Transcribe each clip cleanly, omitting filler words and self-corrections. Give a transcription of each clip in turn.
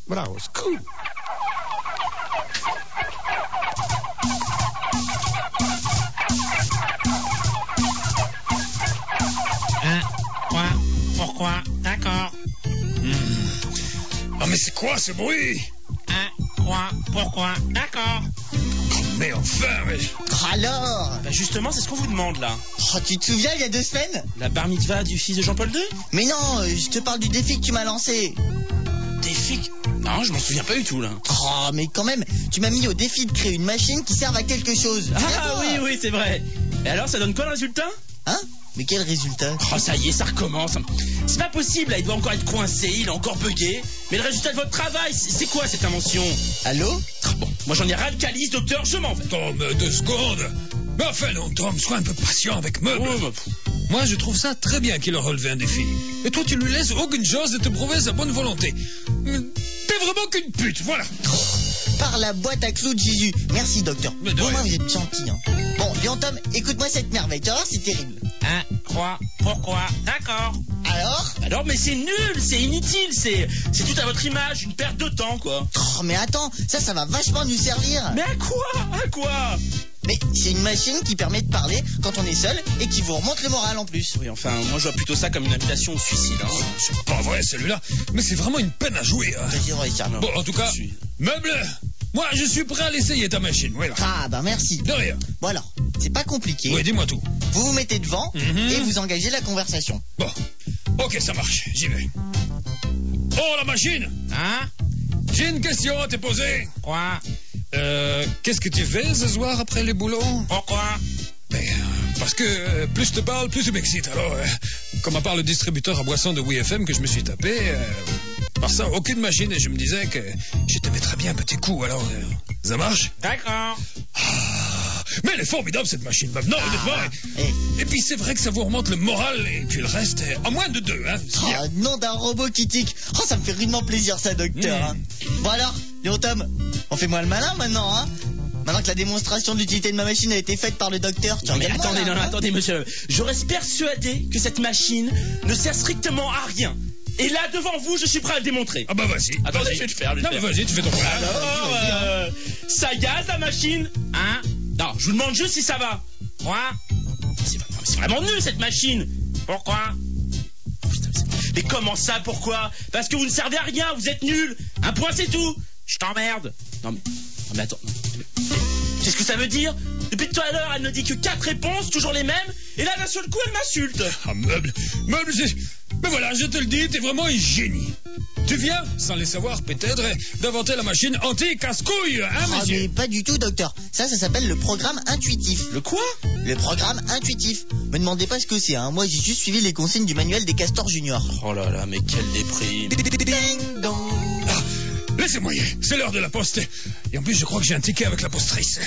Bravo, c'est cool. Pourquoi? D'accord. Ah mais c'est quoi ce bruit? Pourquoi? D'accord. Oh, mais enfin, mais... Alors Bah justement, c'est ce qu'on vous demande là. Oh, tu te souviens il y a 2 semaines? La bar mitzvah du fils de Jean-Paul II? Mais non, je te parle du défi que tu m'as lancé. Défi? Non, je m'en souviens pas du tout là. Oh, mais quand même, tu m'as mis au défi de créer une machine qui serve à quelque chose. Ah oui, c'est vrai. Et alors, ça donne quoi le résultat? Hein? Mais quel résultat? Oh, ça y est, ça recommence. C'est pas possible, là, il doit encore être coincé, il est encore bugué. Mais le résultat de votre travail, c'est quoi cette invention? Allô? Bon, moi j'en ai ras le calice, docteur, je m'en vais. Tom, 2 secondes. Mais enfin non, Tom, sois un peu patient avec Meuble. Moi, je trouve ça très bien qu'il a relevé un défi. Et toi, tu lui laisses aucune chance de te prouver sa bonne volonté. T'es vraiment qu'une pute, voilà. Par la boîte à clous de Jésus. Merci, docteur. Mais de Bon, rien. moi, vous êtes gentil. Hein. Bon, Léon Tom, écoute-moi cette merveille. Tu vas voir, c'est terrible. Pourquoi? D'accord. Alors, mais c'est nul, c'est inutile, c'est tout à votre image, une perte de temps, quoi. Oh, mais attends, ça va vachement nous servir. Mais à quoi? Mais c'est une machine qui permet de parler quand on est seul et qui vous remonte le moral en plus. Oui, enfin, moi je vois plutôt ça comme une invitation au suicide. Hein. C'est pas vrai, celui-là. Mais c'est vraiment une peine à jouer. Hein. C'est vrai, ça. Bon, en tout cas, Meuble, moi, je suis prêt à l'essayer, ta machine. Voilà. Ah, bah merci. De rien. Bon alors, c'est pas compliqué. Oui, dis-moi tout. Vous vous mettez devant et vous engagez la conversation. Bon, ok, ça marche, j'y vais. Oh, la machine! Hein? J'ai une question à te poser. Quoi? Qu'est-ce que tu fais ce soir après le boulot? Pourquoi? Ben, parce que plus je te parle, plus tu m'excites. Alors, comme à part le distributeur à boissons de WeFM que je me suis tapé, par ça, aucune machine, et je me disais que je te mettrais bien un petit coup. Alors, ça marche? D'accord. Mais elle est formidable cette machine, Bob. Non, honnêtement. Et puis c'est vrai que ça vous remonte le moral, et puis le reste, en moins de 2, hein. Oh, nom d'un robot qui tique. Oh, ça me fait rudement plaisir ça, docteur. Hein. Bon alors, Léon Tom, on fait moi le malin maintenant, hein. Maintenant que la démonstration de l'utilité de ma machine a été faite par le docteur, tu mais regardes moi, attendez, monsieur. Je reste persuadé que cette machine ne sert strictement à rien. Et là, devant vous, je suis prêt à le démontrer. Ah bah vas-y. Attendez, vas-y. je vais le faire. Non, mais vas-y, tu fais ton plan. Alors, ça gaz la machine? Hein? Non, je vous demande juste si ça va. Quoi? C'est vraiment nul cette machine. Pourquoi? Mais comment ça, pourquoi? Parce que vous ne servez à rien, vous êtes nuls. Un point, c'est tout. Je t'emmerde. Non mais attends. Qu'est-ce que ça veut dire? Depuis tout à l'heure, elle ne dit que 4 réponses, toujours les mêmes. Et là, d'un seul coup, elle m'insulte. Ah, Meuble, mais voilà, je te le dis, t'es vraiment un génie. Tu viens, sans les savoir peut-être, d'inventer la machine anti-casse-couille, hein, Ah, monsieur? mais pas du tout, docteur. Ça s'appelle le programme intuitif. Le quoi? Le programme intuitif. Me demandez pas ce que c'est, hein. Moi, j'ai juste suivi les consignes du manuel des castors juniors. Oh là là, mais quelle déprime. Ding dong. Ah, laissez-moi y aller, c'est l'heure de la poste. Et en plus, je crois que j'ai un ticket avec la postrice.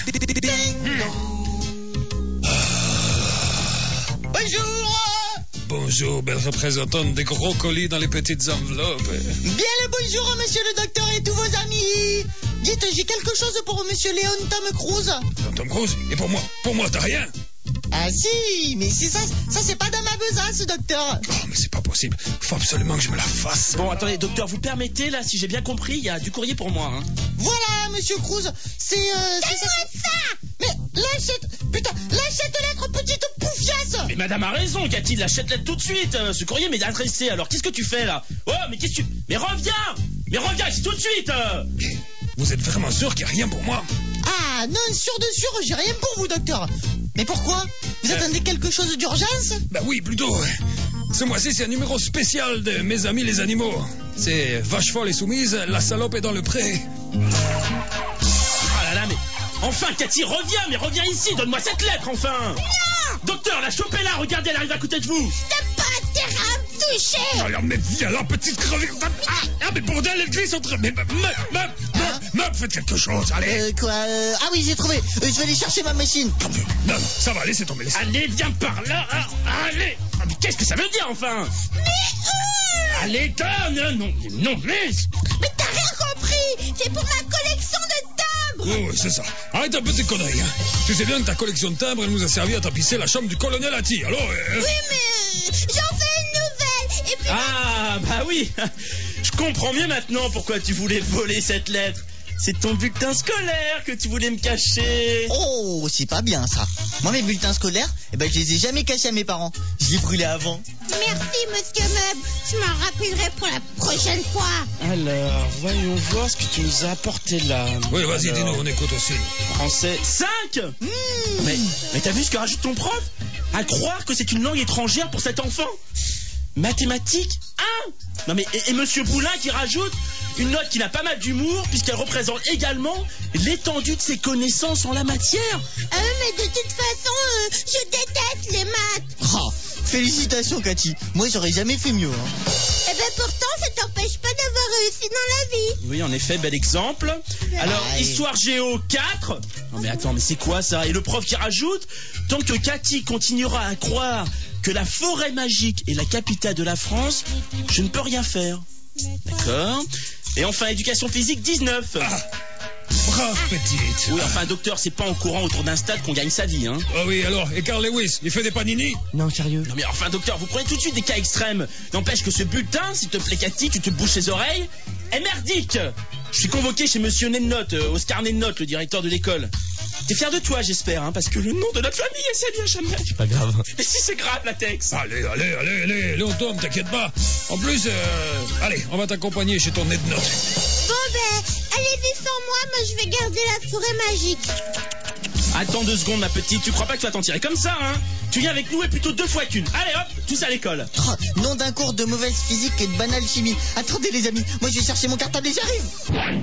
Bonjour. Bonjour, belle représentante des gros colis dans les petites enveloppes. Bien le bonjour à monsieur le docteur et tous vos amis. Dites, j'ai quelque chose pour monsieur Léon Tom Cruise. Tom Cruise? Et pour moi, t'as rien? Ah si, mais c'est ça c'est pas dans ma besace, docteur. Oh, mais c'est pas possible. Faut absolument que je me la fasse. Bon, attendez, docteur, vous permettez, là, si j'ai bien compris, il y a du courrier pour moi, hein. Voilà, monsieur Cruise, c'est ça. Mais lâchette lettre, petite poufiasse. Mais madame a raison, Cathy, l'achète-la tout de suite. Ce courrier m'est adressé, alors qu'est-ce que tu fais, là? Oh, mais qu'est-ce que tu... Mais reviens ici tout de suite. Vous êtes vraiment sûr qu'il n'y a rien pour moi? Ah non, sûr, j'ai rien pour vous, docteur. Mais pourquoi? Vous attendez quelque chose d'urgence? Bah oui, plutôt. Ce mois-ci, c'est un numéro spécial de Mes amis les animaux. C'est Vache folle et soumise, la salope est dans le pré. Ah là là, mais... Enfin, Cathy, reviens ici, donne-moi cette lettre, enfin. Non! Docteur, la chopez-la, regardez, elle arrive à côté de vous. T'as pas intérêt à me toucher! Alors, mais viens là, petite crevée. Ah, mais bordel, elle glisse entre... Mais, meuf, faites quelque chose, allez. Quoi Ah oui, j'ai trouvé. Je vais aller chercher ma machine. Non, ça va, laissez tomber. Allez, viens par là, allez. Ah, mais qu'est-ce que ça veut dire, enfin? Mais où? Allez, non, mais... Mais t'as rien compris! C'est pour ma collection de timbres! Oui, c'est ça. Arrête un peu tes conneries, hein. Tu sais bien que ta collection de timbres, elle nous a servi à tapisser la chambre du colonel Hattie, alors... Oui, mais j'en fais une nouvelle! Et puis... Ah, bah oui. Je comprends mieux maintenant pourquoi tu voulais voler cette lettre. C'est ton bulletin scolaire que tu voulais me cacher. Oh, c'est pas bien ça. Moi, mes bulletins scolaires, je les ai jamais cachés à mes parents. Je les brûlais avant. Merci, monsieur Meuble. Je m'en rappellerai pour la prochaine fois. Alors, voyons voir ce que tu nous as apporté là. Oui, vas-y, dis-nous, on écoute aussi. Français 5. Mais t'as vu ce que rajoute ton prof? À croire que c'est une langue étrangère pour cet enfant. Mathématiques 1. Non mais, et monsieur Boulin qui rajoute une note qui n'a pas mal d'humour puisqu'elle représente également l'étendue de ses connaissances en la matière. Mais de toute façon, je déteste les maths. Oh, félicitations, Cathy. Moi, j'aurais jamais fait mieux. Pourtant, ça t'empêche pas d'avoir réussi dans la vie. Oui, en effet, bel exemple. Alors, histoire géo 4. Non mais attends, mais c'est quoi ça? Et le prof qui rajoute, tant que Cathy continuera à croire que la forêt magique est la capitale de la France, je ne peux rien faire. D'accord. Et enfin, éducation physique 19. Brave petite. Oui, enfin, docteur, c'est pas en courant autour d'un stade qu'on gagne sa vie, hein. Ah oui, alors, et Carl Lewis, il fait des panini? Non, sérieux. Non mais enfin, docteur, vous prenez tout de suite des cas extrêmes. N'empêche que ce bulletin, s'il te plaît, Cathy, tu te bouches les oreilles, est merdique. Je suis convoqué chez monsieur Nennotte, Oscar Nennotte, le directeur de l'école. T'es fier de toi, j'espère, hein, parce que le nom de notre famille est salué à jamais. C'est pas grave. Mais si c'est grave, latex. Allez, Léon Tom, t'inquiète pas. En plus, allez, on va t'accompagner chez ton Nennotte. Bon allez-y sans moi je vais garder la forêt magique. Attends 2 secondes, ma petite, tu crois pas que tu vas t'en tirer comme ça, hein? Tu viens avec nous et plutôt 2 fois qu'une. Allez hop, tous à l'école. Oh, nom d'un cours de mauvaise physique et de banale chimie. Attendez les amis, moi je vais chercher mon cartable et j'arrive.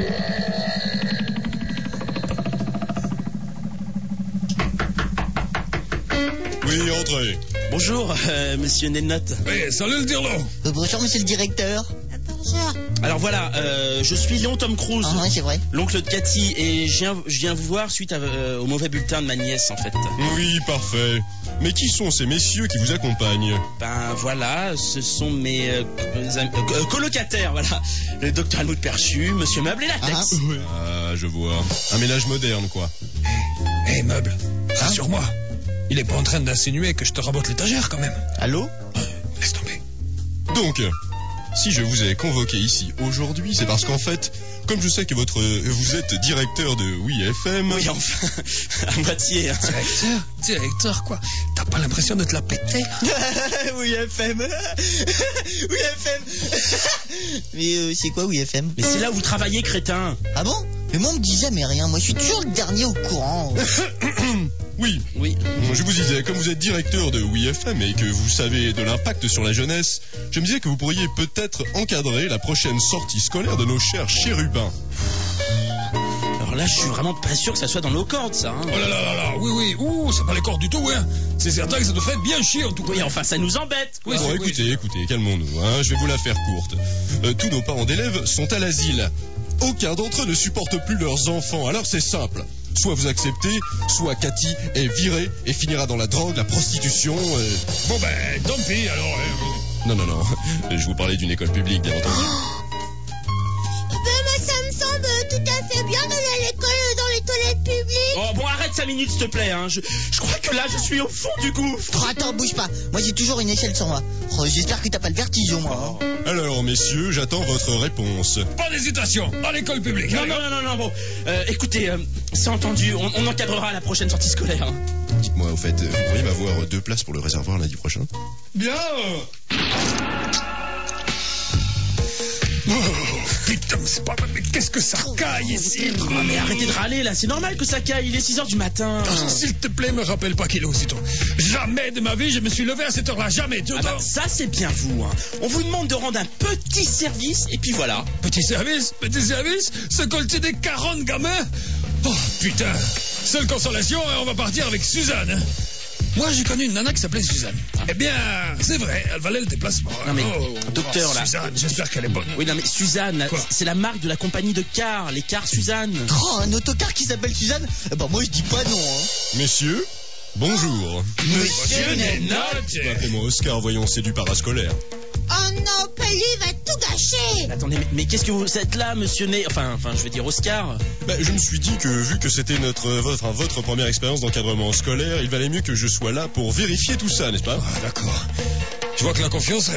Oui, entrez. Bonjour, monsieur Nennotte. Oui, salut le dirlo. Bonjour monsieur le directeur. Bonjour. Alors voilà, je suis Léon Tom Cruise, Ah ouais, c'est vrai. l'oncle de Cathy, et je viens vous voir suite au mauvais bulletin de ma nièce, en fait. Oui, parfait. Mais qui sont ces messieurs qui vous accompagnent? Ben voilà, ce sont mes colocataires, voilà. Le docteur Helmut Perchu, monsieur Meuble et latex. Ah, je vois. Un ménage moderne, quoi. Hé, Meuble, rassure-moi. Il est pas en train d'insinuer que je te rabote l'étagère, quand même. Allô? Laisse tomber. Donc, si je vous ai convoqué ici aujourd'hui, c'est parce qu'en fait, comme je sais que vous êtes directeur de WeFM... Oui, enfin, à moitié. Hein. Directeur, quoi? T'as pas l'impression de te la péter? Oui, FM. Oui, FM. Mais c'est quoi, oui, FM? Mais c'est là où vous travaillez, crétin. Ah bon? Mais moi, on me dit jamais rien. Moi, je suis toujours le dernier au courant. Oui, je vous disais, comme vous êtes directeur de WeFM et que vous savez de l'impact sur la jeunesse, je me disais que vous pourriez peut-être encadrer la prochaine sortie scolaire de nos chers chérubins. Alors là, je suis vraiment pas sûr que ça soit dans nos cordes, ça. Hein. Oh là, oui, c'est pas les cordes du tout, hein. C'est certain que ça te fait bien chier, en tout cas. Oui, enfin, ça nous embête. Oui, Bon, écoutez, calmons-nous, hein, je vais vous la faire courte. Tous nos parents d'élèves sont à l'asile. Aucun d'entre eux ne supporte plus leurs enfants, alors c'est simple. Soit vous acceptez, soit Cathy est virée et finira dans la drogue, la prostitution... Bon tant pis, alors... Non, je vous parlais d'une école publique, bien entendu. Mais ça me semble tout à fait bien d'aller à l'école dans les toilettes publiques. Oh, bon, arrête 5 minutes, s'il te plaît. Hein. Je crois que là, je suis au fond du gouffre. Oh, attends, bouge pas. Moi, j'ai toujours une échelle sur moi. Oh, j'espère que t'as pas le vertige, moi. Hein. Alors, messieurs, j'attends votre réponse. Pas d'hésitation, à l'école publique. Non, bon. Écoutez, c'est entendu, on encadrera la prochaine sortie scolaire. Hein. Dites-moi, au fait, vous pourriez m'avoir 2 places pour le réservoir lundi prochain? Bien. Oh, putain, c'est pas... Mais qu'est-ce que ça caille ici? Oh, mais arrêtez de râler, là, c'est normal que ça caille, il est 6h du matin. S'il te plaît, me rappelle pas qu'il est aussitôt. Jamais de ma vie, je me suis levé à cette heure-là, jamais. Ça, c'est bien vous. Hein. On vous demande de rendre un petit service, et puis voilà. Petit service? Se colter des 40 gamins? Oh, putain. Seule consolation, on va partir avec Suzanne. Hein. Moi, j'ai connu une nana qui s'appelait Suzanne. Eh bien, c'est vrai, elle valait le déplacement. Non mais, docteur, là... Suzanne, j'espère qu'elle est bonne. Oui, non mais Suzanne, c'est la marque de la compagnie de cars, les cars Suzanne. Oh, un autocar qui s'appelle Suzanne? Moi, je dis pas non, hein. Messieurs, bonjour. Monsieur Nennotte. Appelez-moi Oscar, voyons, c'est du parascolaire. Oh non, Pelly va tout gâcher. Attendez, mais qu'est-ce que vous êtes là, monsieur Enfin, je veux dire Oscar. Je me suis dit que, vu que c'était votre première expérience d'encadrement scolaire, il valait mieux que je sois là pour vérifier tout ça, n'est-ce pas? Ah, d'accord. Tu vois que la confiance règne.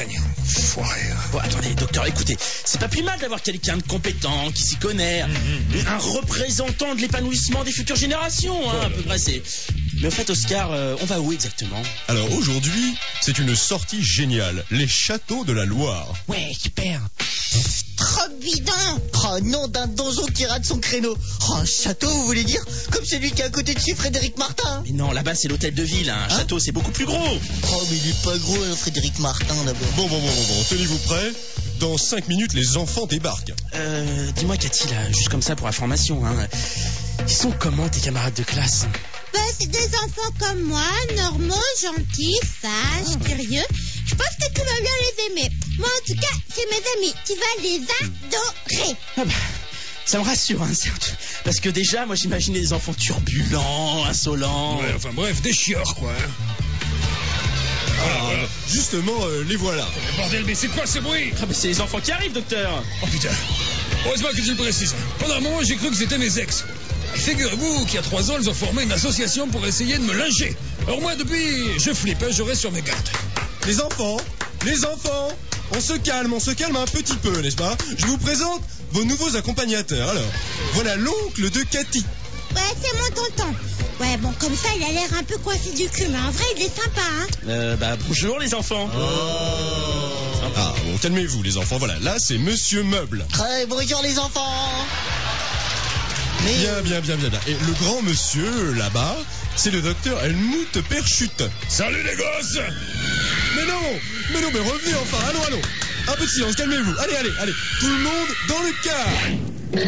Foiré, hein. Bon, attendez, docteur, écoutez, c'est pas plus mal d'avoir quelqu'un de compétent, qui s'y connaît, un représentant de l'épanouissement des futures générations, hein, à peu près, c'est... Mais au fait, Oscar, on va où exactement? Alors aujourd'hui, c'est une sortie géniale. Les châteaux de la Loire. Ouais, super. Trop bidon. Oh, nom d'un donjon qui rate son créneau. Oh, un château, vous voulez dire? Comme celui qui est à côté de chez Frédéric Martin. Mais non, là-bas, c'est l'hôtel de ville, hein. Un château, c'est beaucoup plus gros. Oh, mais il est pas gros, hein, Frédéric Martin, d'abord. Bon, tenez-vous prêts. Dans 5 minutes, les enfants débarquent. Dis-moi, Cathy, là, juste comme ça pour information, hein. Ils sont comment, tes camarades de classe? Bah, c'est des enfants comme moi, normaux, gentils, sages, curieux. Je pense que tu vas bien les aimer. Moi, en tout cas, c'est mes amis. Tu vas les adorer. Ah bah, ça me rassure, hein. Parce que déjà, moi, j'imaginais des enfants turbulents, insolents. Ouais, enfin bref, des chieurs, quoi. Hein. Voilà. Justement, les voilà. Mais bordel, mais c'est quoi ce bruit? Ah bah, c'est les enfants qui arrivent, docteur. Oh putain. Heureusement que tu le précises. Pendant un moment, j'ai cru que c'était mes ex. Figurez-vous qu'il y a 3 ans, ils ont formé une association pour essayer de me lyncher. Alors moi, depuis, je flippe, hein, je reste sur mes gardes. Les enfants, on se calme un petit peu, n'est-ce pas? Je vous présente vos nouveaux accompagnateurs. Alors, voilà l'oncle de Cathy. Ouais, c'est mon tonton. Ouais, bon, comme ça, il a l'air un peu coincé du cul, mais en vrai, il est sympa, hein. Bah, bonjour, les enfants. Ah, bon, calmez-vous, les enfants. Voilà, là, c'est Monsieur Meuble. Très bonjour, les enfants. Mais... Bien. Et le grand monsieur, là-bas, c'est le docteur Helmut Perchute. Salut les gosses. Mais revenez enfin, allons. Un peu de silence, calmez-vous. Allez. Tout le monde dans le car.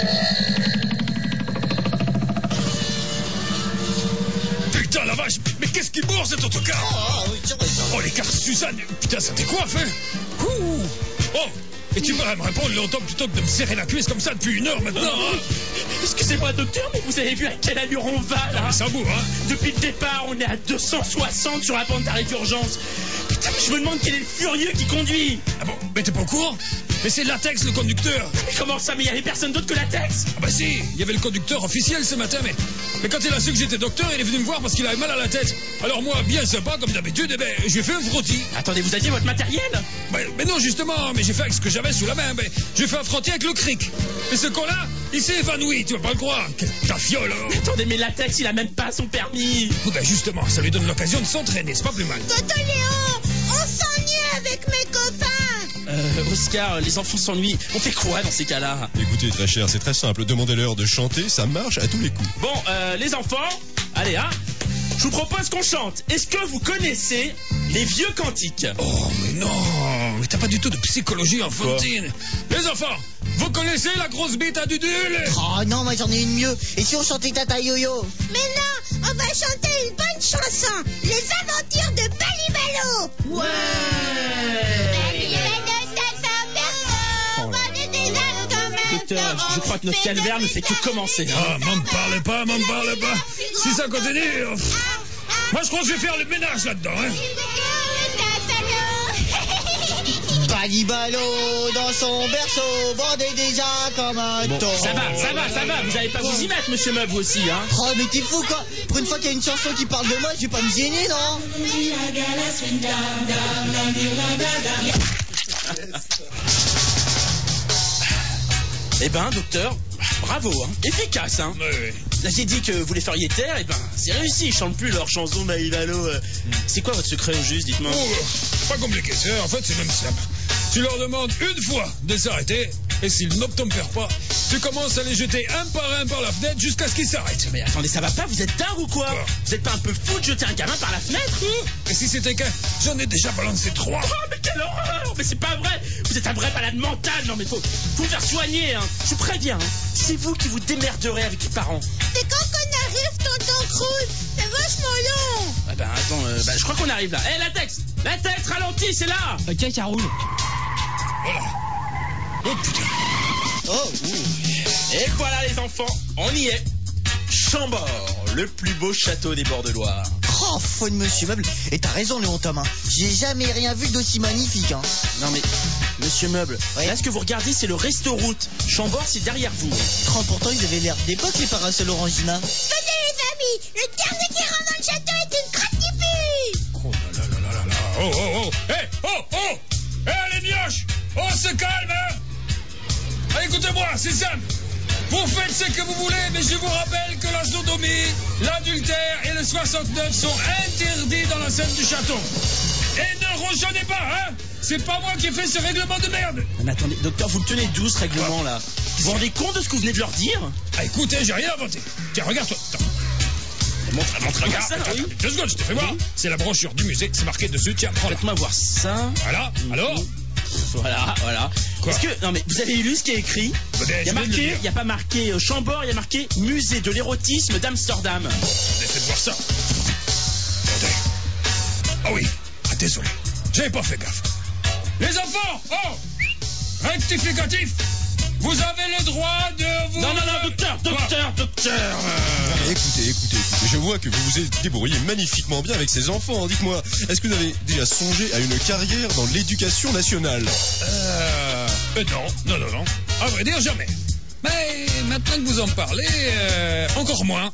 Putain, la vache. Mais qu'est-ce qui bourre cet autocar? Oh, les cartes Suzanne. Putain, ça décoiffe, hein. Ouh. Oh. Et tu vas me répondre longtemps plutôt que de me serrer la cuisse comme ça depuis 1 heure maintenant, hein. Excusez-moi, docteur, mais vous avez vu à quelle allure on va, là? Ah, ça bourre, hein. Depuis le départ, on est à 260 sur la pente d'arrêt d'urgence. Putain, mais je me demande quel est le furieux qui conduit. Ah bon, mais t'es pas au courant? Mais c'est Latex, le conducteur. Mais comment ça? Mais il y avait personne d'autre que Latex. Ah bah si, il y avait le conducteur officiel ce matin, mais quand il a su que j'étais docteur, il est venu me voir parce qu'il avait mal à la tête. Alors moi, bien sympa, comme d'habitude, eh ben, j'ai fait un frottis. Attendez, vous aviez votre matériel? Mais non, justement, mais j'ai fait avec ce que j'avais sous la main. J'ai fait un frottis avec le cric. Mais ce con-là, il s'est évanoui, tu vas pas le croire. Quelle tafiole, hein. Attendez, mais Latex, il a même pas son permis. Oh, ben justement, ça lui donne l'occasion de s'entraîner, c'est pas plus mal. Tonton Léo, on s'ennuie avec mes copains. Oscar, les enfants s'ennuient. On fait quoi dans ces cas-là? Écoutez, très cher, c'est très simple. Demandez-leur de chanter, ça marche à tous les coups. Bon, les enfants, allez, hein. Je vous propose qu'on chante. Est-ce que vous connaissez les vieux cantiques? Oh, mais non, mais t'as pas du tout de psychologie enfantine. Les enfants, vous connaissez la grosse bite à Dudule? Oh non, moi j'en ai une mieux. Et si on chantait Tata Yo-Yo? Mais non, on va chanter une bonne chanson. Les aventures de Balibalo. Ouais. Docteur, je crois que notre calvaire ne fait que commencer. Ah, m'en parle pas. Si ça continue, moi je crois que je vais faire le ménage là-dedans, hein. Balibalo dans son berceau, bordé déjà comme un taureau. Ça va, vous allez pas vous y mettre, monsieur Meub, vous aussi, hein. Oh, mais t'es fou, quoi. Pour une fois qu'il y a une chanson qui parle de moi, je vais pas me gêner, non? Eh ben, docteur, bravo, hein. Efficace, hein. Oui. Là, j'ai dit que vous les feriez taire, eh ben, c'est réussi. Ils chantent plus leur chanson Balibalo. C'est quoi votre secret au juste, dites-moi? Pas compliqué, en fait, c'est même simple. Tu leur demandes une fois de s'arrêter, et s'ils n'obtempèrent pas, tu commences à les jeter un par la fenêtre jusqu'à ce qu'ils s'arrêtent. Mais attendez, ça va pas? Vous êtes dingue ou quoi? Vous êtes pas un peu fou de jeter un gamin par la fenêtre? Et si c'était qu'un, j'en ai déjà balancé 3. Oh, mais quelle horreur! Mais c'est pas vrai! Vous êtes un vrai malade mental! Non, mais faut vous faire soigner, hein! Je vous préviens, hein. C'est vous qui vous démerderez avec les parents. C'est quand qu'on arrive, tonton Cruz? C'est vachement long. Ah ben, attends, je crois qu'on arrive là. Hé, Latex, ralentis, c'est là! Ok, ça roule. Voilà. Oh putain. Oh, Et voilà, les enfants, on y est. Chambord, le plus beau château des bords de Loire. Oh, faux de Monsieur Meuble. Et t'as raison, Léon Thomas. J'ai jamais rien vu d'aussi magnifique, hein. Non mais, Monsieur Meuble, ouais. Là ce que vous regardez c'est le resto-route. Chambord c'est derrière vous. Oh, pourtant ils avaient l'air d'époque, les parasols Orangina. Venez les amis, le dernier qui rentre dans le château est une gratifique. Oh là là là là là là. Oh. Hé, On se calme, hein. Ah, écoutez-moi, c'est simple. Vous faites ce que vous voulez, mais je vous rappelle que la sodomie, l'adultère et le 69 sont interdits dans l'enceinte du château. Et ne rejeunez pas, hein. C'est pas moi qui ai fait ce règlement de merde. Mais attendez, docteur, vous le tenez d'où ce règlement là? Vous vous rendez compte de ce que vous venez de leur dire? Ah, écoutez, j'ai rien inventé. Tiens, regarde-toi. Montre, Regarde, ça, oui. 2 secondes, je te fais voir. Oui. C'est la brochure du musée, c'est marqué dessus. Tiens, prends-la. Faites-moi voir ça. Voilà, alors. Voilà. Quoi? Est-ce que, non mais vous avez lu ce qui est écrit? Il n'y a pas marqué Chambord, il y a marqué Musée de l'érotisme d'Amsterdam. Faites voir ça. Attendez. Ah oui, désolé. J'avais pas fait gaffe. Les enfants, rectificatif. Vous avez le droit de vous... Non, docteur. Écoutez, je vois que vous vous êtes débrouillé magnifiquement bien avec ces enfants. Dites-moi, est-ce que vous avez déjà songé à une carrière dans l'éducation nationale? Non. À vrai dire, jamais. Mais maintenant que vous en parlez, encore moins.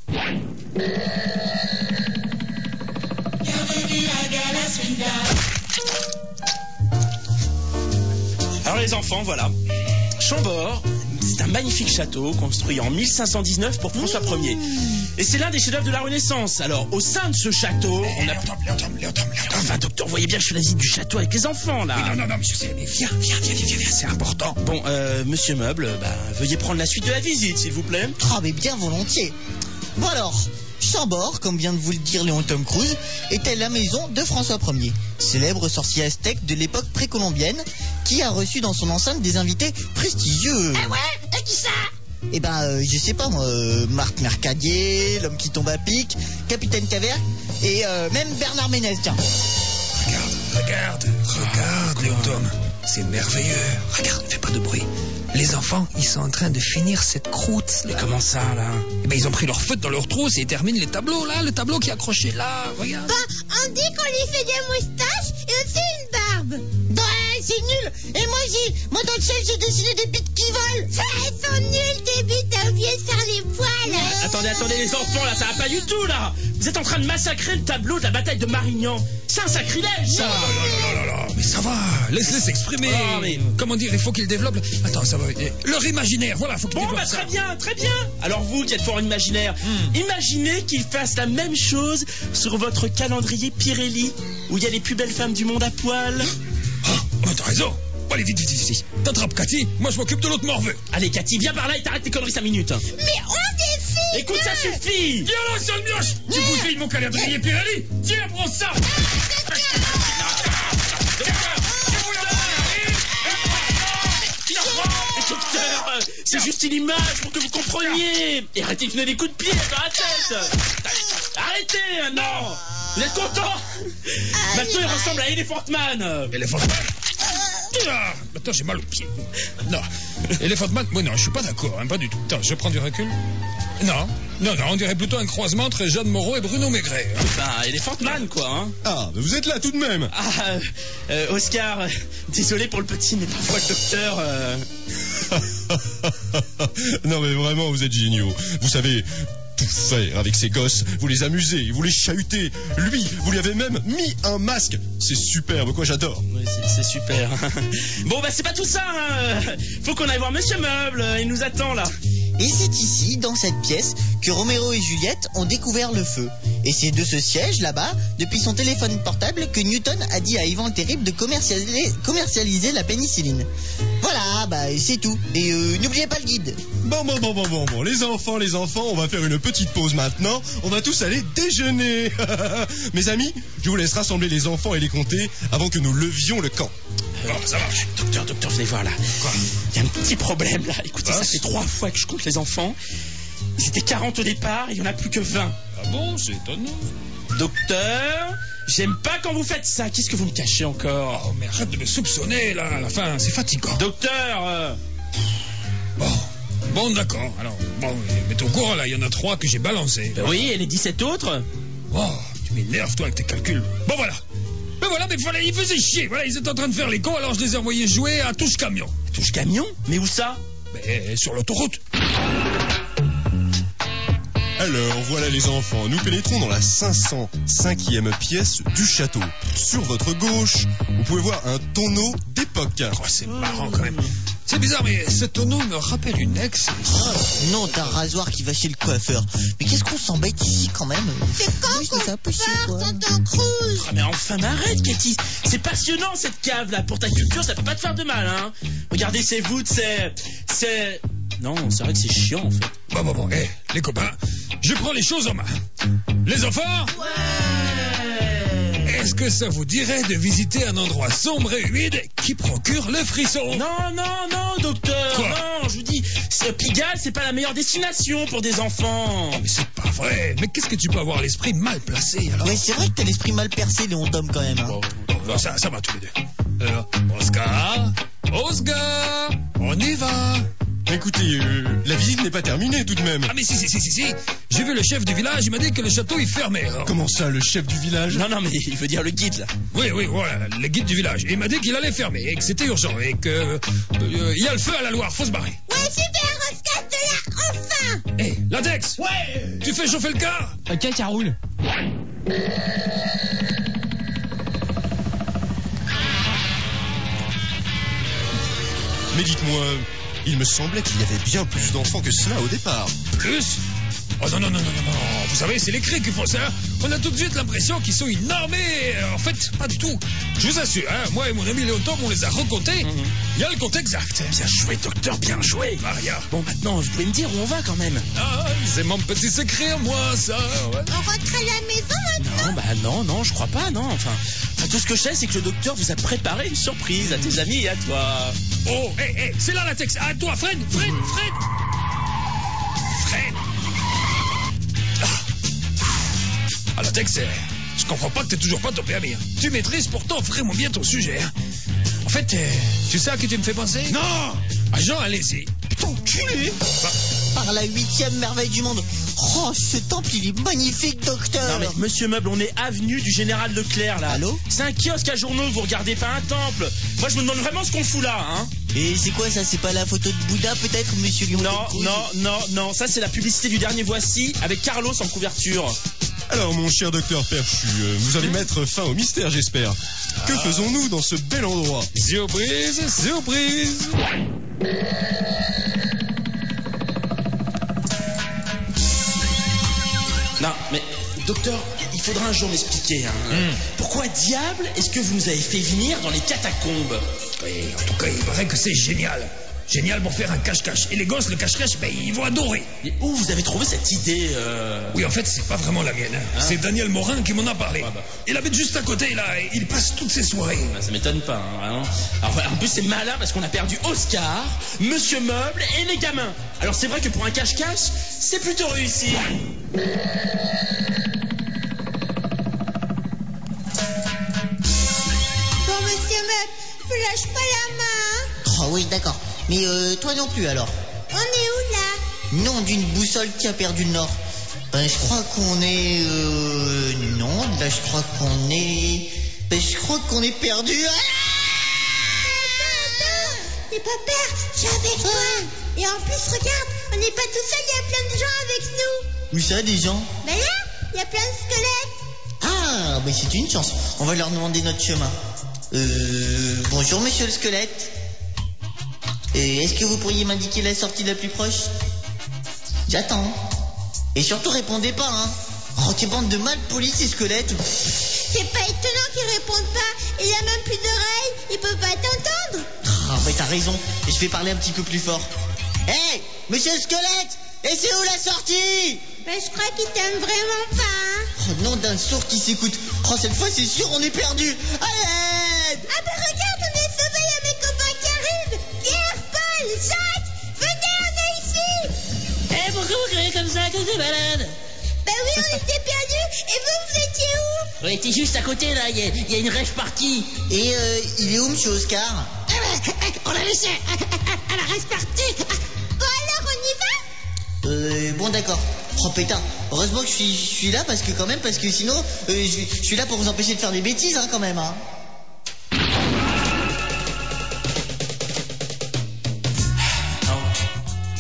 Alors les enfants, voilà. Chambord, c'est un magnifique château construit en 1519 pour François Ier. Et c'est l'un des chefs-d'œuvre de la Renaissance. Alors, au sein de ce château, on a... Léon Tom. Enfin, docteur, vous voyez bien que je fais la visite du château avec les enfants, là. Oui, non, mais je sais, mais viens, c'est important. Bon, monsieur Meuble, veuillez prendre la suite de la visite, s'il vous plaît. Ah, mais bien volontiers. Bon alors, Chambord, comme vient de vous le dire Léon Tom Cruise, était la maison de François Ier, célèbre sorcier aztèque de l'époque précolombienne, qui a reçu dans son enceinte des invités prestigieux. Ah ouais? Et qui ça? Je sais pas moi, Marc Mercadier, l'homme qui tombe à pic, Capitaine Cavergue, et même Bernard Ménez, tiens. Regarde, Léon Tom. C'est merveilleux. Regarde, fais pas de bruit. Les enfants, ils sont en train de finir cette croûte. Mais comment ça, là? Ils ont pris leur feutre dans leur trousse et ils terminent les tableaux, là. Le tableau qui est accroché là, regarde. On dit qu'on lui fait des moustaches et aussi une barbe. Ouais, c'est nul. Et moi dans le ciel, j'ai dessiné des bites qui volent. Elles sont nulles, tes bites, t'as oublié de faire les poils. Attendez, les enfants, là, ça va pas du tout, là. Vous êtes en train de massacrer le tableau de la bataille de Marignan. C'est un sacrilège, ça. là, mais ça va. Laisse-les s'exprimer. Mais... Comment dire, il faut qu'ils développent... Attends, ça va... Leur imaginaire, voilà, faut qu'ils développent ça. Très bien. Alors vous qui êtes fort en imaginaire, imaginez qu'ils fassent la même chose sur votre calendrier Pirelli, où il y a les plus belles femmes du monde à poil. T'as raison. Allez, vite. T'attrapes Cathy, moi je m'occupe de l'autre morveux. Allez, Cathy, viens par là et t'arrêtes tes conneries 5 minutes. Mais on décide. Écoute, ça suffit. Viens là, sale mioche. Tu bousilles mon calendrier Pirelli. Tiens, prends ça. Docteur, c'est juste une image pour que vous compreniez. Et arrêtez de donner des coups de pied dans la tête. Arrêtez maintenant. Vous êtes content? Maintenant il ressemble à Elephant Man. Elephant Man? Attends, j'ai mal aux pieds. Non, Elephant Man, non, je suis pas d'accord, pas du tout. Attends, je prends du recul. Non, on dirait plutôt un croisement entre Jeanne Moreau et Bruno Maigret. Elephant Man, quoi, hein. Ah, mais vous êtes là tout de même. Oscar, désolé pour le petit, mais parfois le docteur... Non mais vraiment, vous êtes géniaux. Vous savez tout faire avec ces gosses. Vous les amusez, vous les chahutez. Lui, vous lui avez même mis un masque. C'est superbe, quoi, j'adore. Oui, c'est super. Bon, c'est pas tout ça, hein. Faut qu'on aille voir Monsieur Meuble. Il nous attend, là. Et c'est ici, dans cette pièce, que Roméo et Juliette ont découvert le feu. Et c'est de ce siège, là-bas, depuis son téléphone portable, que Newton a dit à Ivan le Terrible de commercialiser la pénicilline. Voilà, c'est tout. Et n'oubliez pas le guide. Bon. Les enfants, on va faire une petite pause maintenant. On va tous aller déjeuner. Mes amis, je vous laisse rassembler les enfants et les compter avant que nous levions le camp. Ça marche. Docteur, venez voir là. Quoi? Il y a un petit problème là. Écoutez, ça fait 3 fois que je compte les enfants. Ils étaient 40 au départ, il n'y en a plus que 20. Ah bon, c'est étonnant. Docteur, j'aime pas quand vous faites ça. Qu'est-ce que vous me cachez encore? Oh, mais arrête de me soupçonner là, à la fin, c'est fatigant. Docteur Bon, d'accord. Alors, mais t'es au courant là, il y en a 3 que j'ai balancés. Oui, et les 17 autres? Oh, tu m'énerves toi avec tes calculs. Bon, voilà. Mais voilà, ils faisaient chier. Voilà, ils étaient en train de faire les cons, alors je les ai envoyés jouer à Touche Camion. Touche Camion? Mais où ça? Mais sur l'autoroute. Alors, voilà les enfants, nous pénétrons dans la 505e pièce du château. Sur votre gauche, vous pouvez voir un tonneau d'époque. Oh, c'est marrant quand même. C'est bizarre, mais ce tonneau me rappelle une ex. Non, t'as un rasoir qui va chez le coiffeur. Mais qu'est-ce qu'on s'embête ici quand même? C'est quand Moi, je trouve ça un peu chiant, part, quoi. tonton Cruz? Ah mais enfin, mais arrête, Katy. C'est passionnant cette cave là. Pour ta culture, ça peut pas te faire de mal, hein. Regardez ces voûtes, c'est. Non, c'est vrai que c'est chiant en fait. Bon, les copains, je prends les choses en main. Les enfants? Ouais. Est-ce que ça vous dirait de visiter un endroit sombre et humide qui procure le frisson? Non, docteur. Quoi? Non, je vous dis, Pigalle, c'est pas la meilleure destination pour des enfants. Mais c'est pas vrai. Mais qu'est-ce que tu peux avoir l'esprit mal placé alors? Ouais, c'est vrai que t'as l'esprit mal percé, Léon Tom, quand même. Hein. Bon, ça va tous les deux. Alors, Oscar, on y va. Écoutez, la visite n'est pas terminée tout de même. Ah mais si. J'ai vu le chef du village, il m'a dit que le château il fermait. Alors. Comment ça, le chef du village? Non, mais il veut dire le guide là. Oui, voilà, le guide du village. Et il m'a dit qu'il allait fermer et que c'était urgent et que il y a le feu à la Loire, faut se barrer. Ouais, super, on se casse de là, enfin! Hé, Latex. Ouais. Tu fais chauffer le car? Ok, ça roule. Mais dites-moi, il me semblait qu'il y avait bien plus d'enfants que cela au départ. Plus? Oh non. Vous savez, c'est les cris qui font ça. On a tout de suite l'impression qu'ils sont énormes. En fait, pas du tout. Je vous assure, hein, moi et mon ami Léon Tom, on les a recomptés. Il y a le compte exact. Bien joué, docteur, bien joué. Maria. Bon, maintenant, vous pouvez me dire où on va quand même. Ah, c'est mon petit secret à moi, ça. Ouais. On rentre à la maison maintenant? Non, je crois pas, non. Enfin, tout ce que je sais, c'est que le docteur vous a préparé une surprise à tes amis et à toi. Oh, hé, c'est là la texte. À toi, Fred. Ah, la texte, je comprends pas que t'es toujours pas ton permis. Tu maîtrises pourtant vraiment bien ton sujet. Hein. En fait, tu sais à qui tu me fais penser? Non! À Jean Alesi. Enculé! Par la 8e merveille du monde. Oh, ce temple, il est magnifique, docteur. Non mais Monsieur Meuble, on est avenue du Général Leclerc là. Allô? C'est un kiosque à journaux, vous regardez pas un temple. Moi je me demande vraiment ce qu'on fout là, hein. Et c'est quoi ça? C'est pas la photo de Bouddha, peut-être, monsieur Léon? Non, ça c'est la publicité du dernier Voici avec Carlos en couverture. Alors, mon cher docteur Perchu, vous allez mettre fin au mystère, j'espère. Que faisons-nous dans ce bel endroit? Surprise. Non, mais docteur, il faudra un jour m'expliquer. Hein. Pourquoi diable est-ce que vous nous avez fait venir dans les catacombes? Oui, en tout cas, il paraît que c'est génial. Génial pour faire un cache-cache. Et les gosses, le cache-cache, ils vont adorer. Et où vous avez trouvé cette idée Oui, en fait, c'est pas vraiment la mienne. Hein. C'est Daniel Morin qui m'en a parlé. Ah bah. Il habite juste à côté, là, et il passe toutes ses soirées. Bah, ça m'étonne pas, hein, vraiment. Alors, en plus, c'est malin parce qu'on a perdu Oscar, Monsieur Meuble et les gamins. Alors, c'est vrai que pour un cache-cache, c'est plutôt réussi. Bon, monsieur Meuble, je lâche pas la main. Oh oui, d'accord. Mais toi non plus, alors. On est où là? Nom d'une boussole qui a perdu le nord. Je crois qu'on est... Non, là, je crois qu'on est... je crois qu'on est perdu. N'aie pas peur, je suis avec toi. Et en plus, regarde, on n'est pas tout seul, il y a plein de gens avec nous. Où ça, des gens? Ben là, il y a plein de squelettes. Ah, bah c'est une chance. On va leur demander notre chemin. Bonjour, monsieur le squelette. Est-ce que vous pourriez m'indiquer la sortie la plus proche? J'attends. Et surtout, répondez pas, hein. Oh, quelle bande de malpolis, ces squelettes. C'est pas étonnant qu'ils répondent pas. Il y a même plus d'oreilles, ils peuvent pas t'entendre. Ah, bah t'as raison. Je vais parler un petit peu plus fort. Hé, monsieur le squelette, et c'est où la sortie? Ben je crois qu'ils t'aiment vraiment pas, hein. Oh, nom d'un sourd qui s'écoute. Oh, cette fois, c'est sûr, on est perdu. À l'aide! Ah ben regarde, on est sauvés, il y a mes copains qui arrivent. Pierre, Paul, Jacques, venez, on est ici. Eh, pourquoi vous criez comme ça? Qu'est-ce que c'est malade? Ben oui, on était perdus. Et vous étiez où? On était juste à côté, là. Il y a une rêve partie. Et il est où, monsieur Oscar? On l'a laissé à la rêve partie. Bon alors, on y va? Bon, d'accord. Oh, pétard. Heureusement que je suis là, parce que sinon, je suis là pour vous empêcher de faire des bêtises, hein, quand même, hein.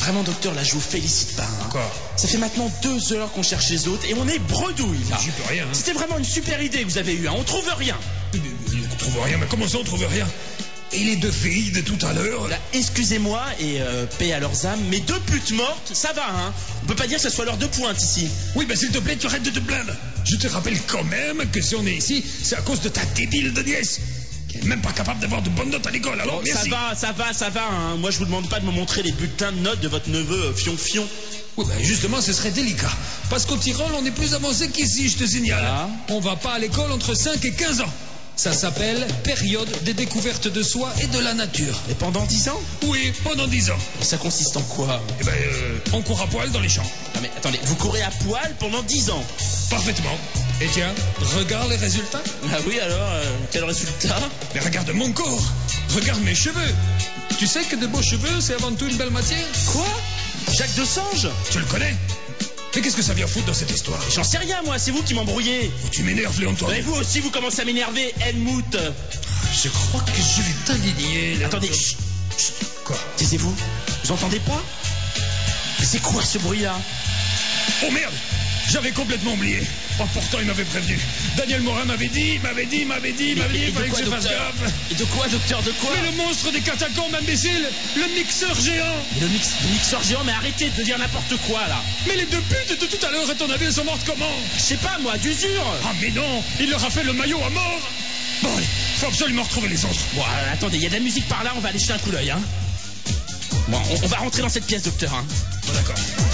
vraiment, docteur, là, je vous félicite pas. Hein. Quoi? Ça fait maintenant 2 heures qu'on cherche les autres et on est bredouille, là. J'y peux rien. Hein. C'était vraiment une super idée que vous avez eue, hein. On trouve rien. On trouve rien, mais comment ça on trouve rien? Et les 2 filles de tout à l'heure? Là, excusez-moi et paix à leurs âmes, mais 2 putes mortes, ça va, hein. On peut pas dire que ce soit l'heure de pointe ici. Oui, mais s'il te plaît, tu arrêtes de te plaindre. Je te rappelle quand même que si on est ici, c'est à cause de ta débile de nièce, qui est même pas capable d'avoir de bonnes notes à l'école, alors merci. Ça va, hein. Moi, je vous demande pas de me montrer les bulletins de notes de votre neveu Fion-Fion. Oui, ben justement, ce serait délicat. Parce qu'au Tyrol, on est plus avancé qu'ici, je te signale. Ah. On va pas à l'école entre 5 et 15 ans. Ça s'appelle période des découvertes de soi et de la nature. Et pendant 10 ans? Oui, pendant 10 ans. Et ça consiste en quoi? Eh ben, on court à poil dans les champs. Ah mais attendez, vous courez à poil pendant 10 ans? Parfaitement. Et tiens, regarde les résultats. Ah oui, alors, quel résultat? Mais regarde mon corps. Regarde mes cheveux. Tu sais que de beaux cheveux, c'est avant tout une belle matière? Quoi? Jacques Desange? Tu le connais? Mais qu'est-ce que ça vient foutre dans cette histoire? J'en sais rien, moi, c'est vous qui m'embrouillez. Tu m'énerves, Léon, toi. Et vous aussi, vous commencez à m'énerver, Helmut. Je crois que je vais t'aligner, Léon. Attendez, chut. Quoi? Taisez-vous. Vous entendez pas? Mais c'est quoi ce bruit-là? Oh merde! J'avais complètement oublié. Oh, pourtant, il m'avait prévenu. Daniel Morin m'avait dit, il fallait que je fasse gaffe. Et de quoi, docteur, de quoi? Mais le monstre des catacombes, imbécile! Le mixeur géant! Le mixeur géant, mais arrêtez de dire n'importe quoi, là. Mais les 2 putes de tout à l'heure, à ton avis, elles sont mortes comment? Je sais pas, moi, d'usure. Ah, mais non! Il leur a fait le maillot à mort! Bon, allez, faut absolument retrouver les autres. Bon, attendez, il y a de la musique par là, on va aller jeter un coup d'œil, hein. Bon, on va rentrer dans cette pièce, docteur, hein. Bon, d'accord.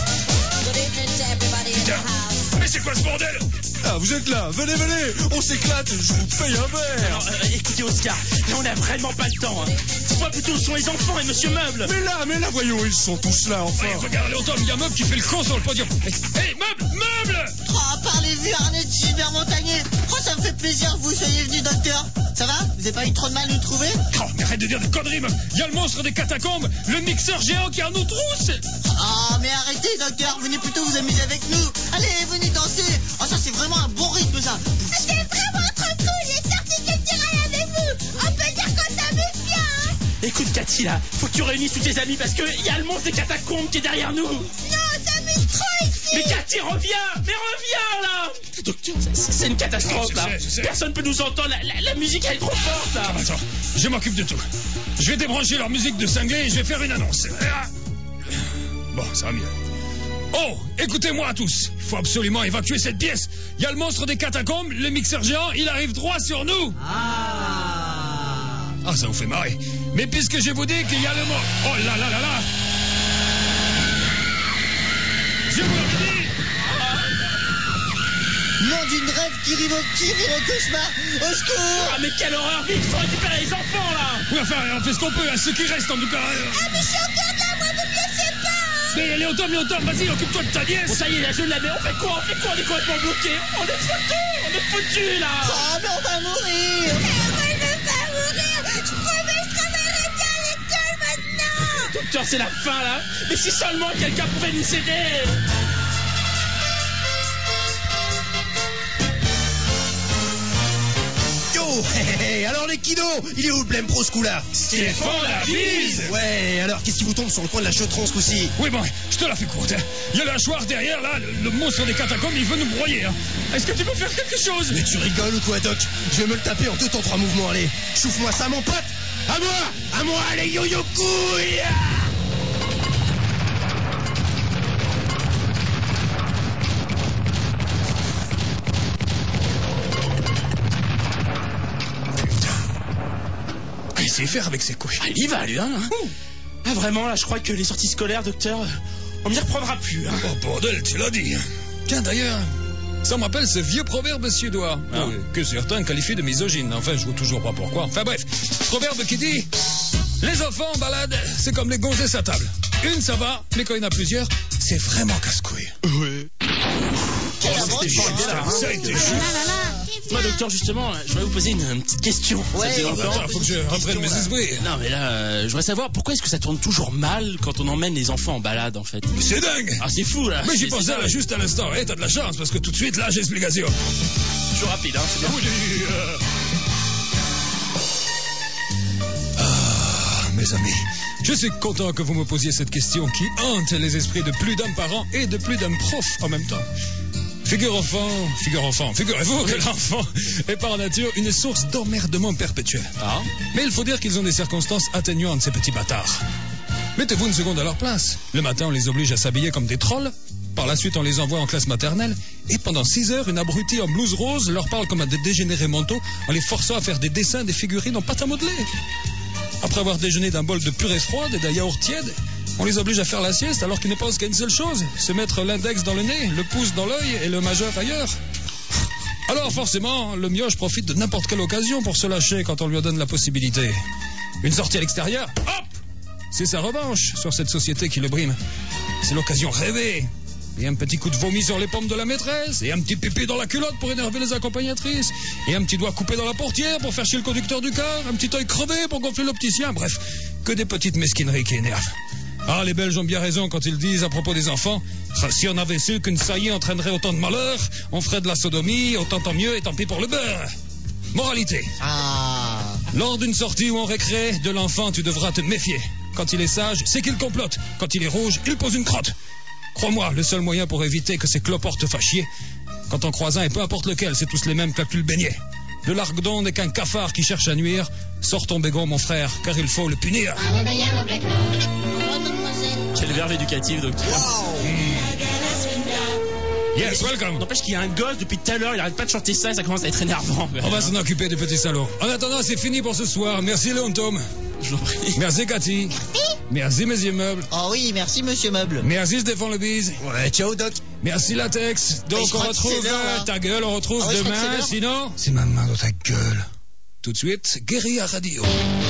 Putain, mais c'est quoi ce bordel? Ah, vous êtes là, venez, on s'éclate, je vous paye un verre. Alors, écoutez, Oscar, là, on a vraiment pas le temps, hein. Dites-moi plutôt où sont les enfants et Monsieur Meuble. Mais là, voyons, ils sont tous là, enfin. Ouais, regarde, Léon, il y a Meuble qui fait le con sur le podium. Hé, Meuble! Oh, parlez-vous, Arnett Gilbert Montagnier. Oh, ça me fait plaisir que vous soyez venu, docteur. Ça va? Vous avez pas eu trop de mal à nous trouver? Oh, mais arrête de dire des conneries, Meuble. Il y a le monstre des catacombes, le mixeur géant qui est en nous trousse. Oh, mais arrêtez, docteur. Venez plutôt vous amuser avec nous. Allez, venez danser. Oh, ça, c'est vraiment un bon rythme, ça. C'est vraiment trop cool, les sorties de terrain avec vous. On peut dire qu'on s'amuse bien, hein. Écoute, Cathy, là, faut que tu réunisses tous tes amis parce que y a le monstre des catacombes qui est derrière nous. Non, on s'amuse trop ici. Mais Cathy, reviens, là. Docteur, c'est une catastrophe, Non, là. je sais. Personne peut nous entendre, la musique, elle est trop forte, là. Ah, attends, je m'occupe de tout. Je vais débrancher leur musique de cinglé et je vais faire une annonce. Bon, ça va mieux. Oh, écoutez-moi tous. Il faut absolument évacuer cette pièce. Il y a le monstre des catacombes, le mixeur géant, il arrive droit sur nous. Ah, ça vous fait marrer. Mais puisque je vous dis qu'il y a le monstre... Oh là là là là. Je vous le dis. Nom d'une rêve qui rive au cauchemar. Au secours. Ah, mais quelle horreur, vite, faut récupérer les enfants, là. Oui, enfin, on fait ce qu'on peut, hein, ce qui reste en tout cas. Ah, mais je suis encore de là, moi, vous me laissez pas, hein. Mais Léon, vas-y, occupe-toi de ta nièce. Bon, ça y est, là, je la mets. On fait quoi? On est complètement bloqué. On est foutus, là. Oh, mais on va mourir. Eh, moi, je veux pas mourir. Je promets, je travaillerai bien à l'école maintenant. Docteur, c'est la fin, là. Mais si seulement quelqu'un pouvait nous aider. Yo, alors les kiddos, il est où le blême pro ce coup-là? Stéphane la bise. Ouais, alors qu'est-ce qui vous tombe sur le coin de la Chotron ce coup-ci? Oui, bon, je te la fais courte. Hein. Il y a le hachoir derrière, là, le monstre des catacombes, il veut nous broyer. Hein. Est-ce que tu peux faire quelque chose? Mais tu rigoles ou quoi, Doc? Je vais me le taper en 2 temps 3 mouvements, allez. Chauffe-moi ça, mon pote. À moi, allez, yo-yo couille. Il sait faire avec ses couilles. Ah, il y va, lui, hein. Ah, vraiment, là, je crois que les sorties scolaires, docteur, on m'y reprendra plus, hein. Oh, bordel, tu l'as dit. Tiens, d'ailleurs, ça m'appelle ce vieux proverbe suédois, que certains qualifient de misogyne. Enfin, je vois toujours pas pourquoi. Enfin, bref, proverbe qui dit... Les enfants en balade, c'est comme les gonzesses à table. Une, ça va, mais quand il y en a plusieurs, c'est vraiment casse-couille. Ouais. Ça a été juste. Moi, docteur, justement, je voudrais vous poser une petite question. Ouais, Ça fait longtemps. Attends, faut que je reprenne mes esprits. Non, mais là, je voudrais savoir pourquoi est-ce que ça tourne toujours mal quand on emmène les enfants en balade, en fait. C'est dingue. Ah, c'est fou, là. Mais j'y C'est pensais dingue. là juste à l'instant. Eh, t'as de la chance, parce que tout de suite, là, j'ai l'explication. Toujours rapide, hein, c'est bien. Mais mes amis. Je suis content que vous me posiez cette question qui hante les esprits de plus d'un parent et de plus d'un prof en même temps. Figurez-vous que l'enfant est par nature une source d'emmerdement perpétuel. Ah. Mais il faut dire qu'ils ont des circonstances atténuantes, ces petits bâtards. Mettez-vous une seconde à leur place. Le matin, on les oblige à s'habiller comme des trolls. Par la suite, on les envoie en classe maternelle. Et pendant 6 heures, une abrutie en blouse rose leur parle comme à des dégénérés mentaux en les forçant à faire des dessins, des figurines en pâte à modeler. Après avoir déjeuné d'un bol de purée froide et d'un yaourt tiède, on les oblige à faire la sieste alors qu'ils ne pensent qu'à une seule chose, se mettre l'index dans le nez, le pouce dans l'œil et le majeur ailleurs. Alors forcément, le mioche profite de n'importe quelle occasion pour se lâcher quand on lui en donne la possibilité. Une sortie à l'extérieur, hop! C'est sa revanche sur cette société qui le brime. C'est l'occasion rêvée. Et un petit coup de vomi sur les pommes de la maîtresse, et un petit pipi dans la culotte pour énerver les accompagnatrices, et un petit doigt coupé dans la portière pour faire chier le conducteur du car, un petit œil crevé pour gonfler l'opticien, bref, que des petites mesquineries qui énervent. Ah, les Belges ont bien raison quand ils disent à propos des enfants, si on avait su qu'une saillie entraînerait autant de malheur, on ferait de la sodomie, autant tant mieux et tant pis pour le beurre. Moralité. Ah. Lors d'une sortie ou en récré, de l'enfant, tu devras te méfier. Quand il est sage, c'est qu'il complote. Quand il est rouge, il pose une crotte. Crois-moi, le seul moyen pour éviter que ces cloportes te fassent chier, quand on croise un, et peu importe lequel, c'est tous les mêmes calculs baignés. Le larguedon n'est qu'un cafard qui cherche à nuire. Sors ton bégon, mon frère, car il faut le punir. Quel verbe éducatif, docteur. Yes, welcome. N'empêche qu'il y a un gosse depuis tout à l'heure, il arrête pas de chanter ça et ça commence à être énervant. On va s'en occuper du petit salaud. En attendant, c'est fini pour ce soir. Merci Léon Tom. Je vous prie. Merci Cathy. Merci Monsieur Meuble. Oh oui, merci Monsieur Meuble. Merci Stéphane Lebise. Ouais, ciao, Doc. Merci Latex. Donc je on crois que retrouve c'est l'heure, là. ta gueule, on retrouve Ah oui, je crois que c'est demain. l'heure. Sinon, c'est ma main dans ta gueule. Tout de suite, Guérilla Radio.